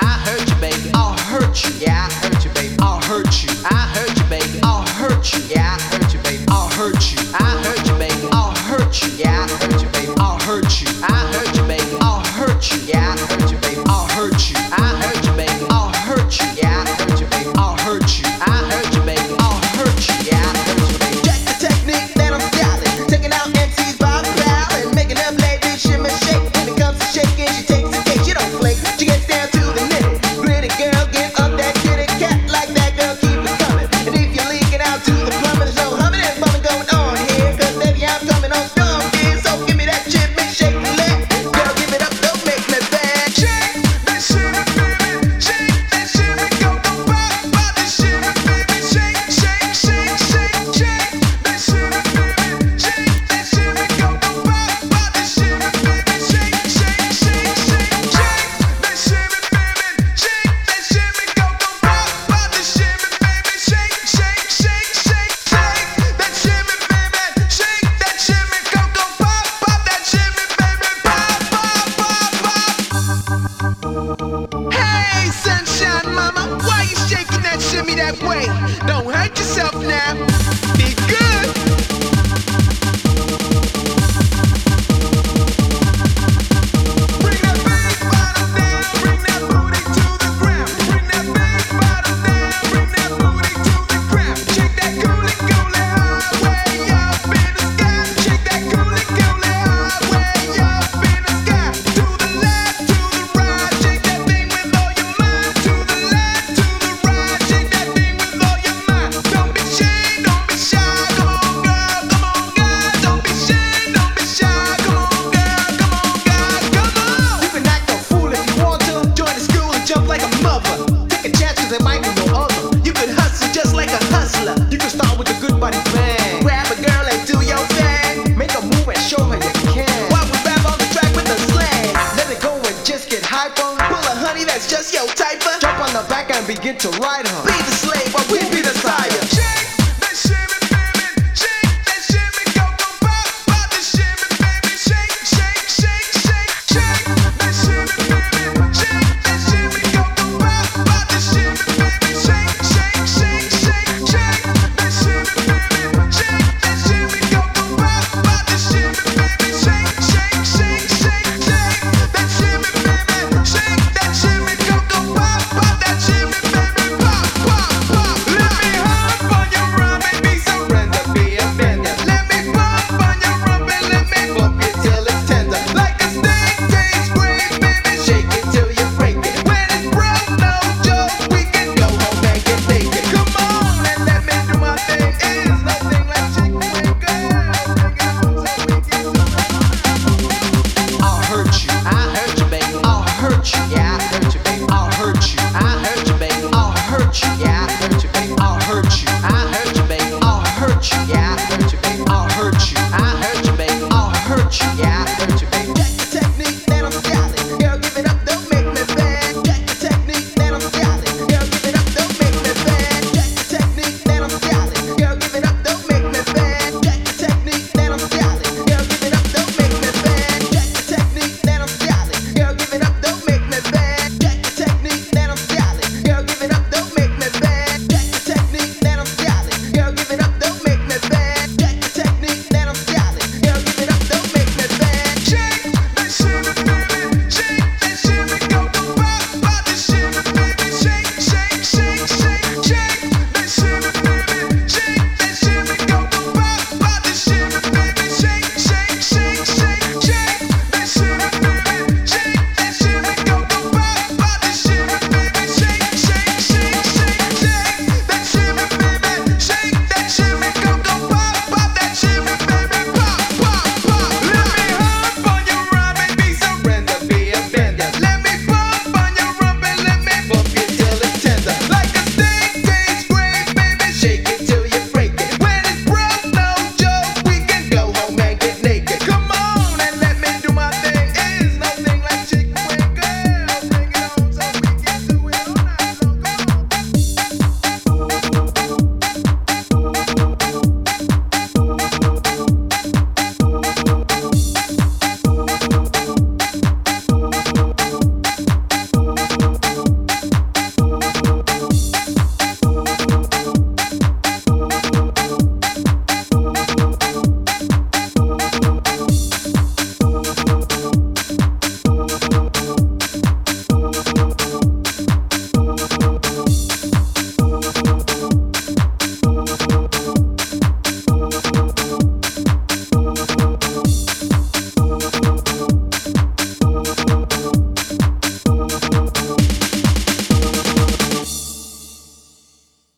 I heard you, baby. I'll hurt you. Yeah, I heard you, baby. I'll hurt you. I heard you, baby. I'll hurt you. Yeah, I heard you, baby. I'll hurt you. I heard you, baby. I'll hurt you. Yeah, I heard you, baby. I'll hurt you. I heard you, baby. I'll hurt you. Yeah, I heard you, baby. I'll hurt you. I heard you, baby. I'll hurt you. Yeah, I heard you, baby. I'll hurt you. I heard you, baby. I'll hurt you. Yeah, I heard you, baby. Check the technique that I'm styling, taking out MCs by the barrel and making them ladies shimmer shake. When it comes to shaking, she takes the cake. She don't flake. She gets down to the nitty gritty. Girl, get up that kitty cat like that. Girl, keep it coming. And if you're leaking out to the plumbing, there's no humming and bumming going on here. 'Cause baby, I'm coming on strong, dear. So give me that shimmy shake and leg. Girl, give it up, don't make me bad. Shake that shimmy, baby. Shake that shimmy, go pop, pop that shimmy, baby. Shake, shake, shake, shake, shake that shimmy, baby. Shake that shimmy, go pop, pop that shimmy, baby. Shake, shake, shake, shake, shake that shimmy, baby. Shake that shimmy, go pop, pop that shimmy, baby. Shake, shake, shake, shake, shake that shimmy, baby. Shake that shimmy, go pop, pop that shimmy, baby. Pop, pop, pop, pop. Hey, sunshine mama, why you shaking that shimmy that way? Don't hurt yourself now. Be good. Bring that big bottom down, bring that booty to the ground. Bring that big bottom down, bring that booty to the ground. Shake that coolie coolie high way up in the sky. Shake that coolie coolie high way up in the sky. To the left, to the right, shake that thing with all your mind. To the left, to the right, shake that thing with all your mind. Don't be shy, don't be shy. Come on, girl, come on, girl. Don't be shy, don't be shy. Come on, girl, come on, girl, come on. You can act a fool if you want to. Join the school and jump like a mother. Take a chance 'cause there might be no other. You can hustle just like a hustler. You can start with a good body plan. Grab a girl and do your thing. Make a move and show her you can. While we rap on the track with the slang, let it go and just get hyper. Pull a honey that's just your type. Jump on the back and begin to ride her. Be the slave while we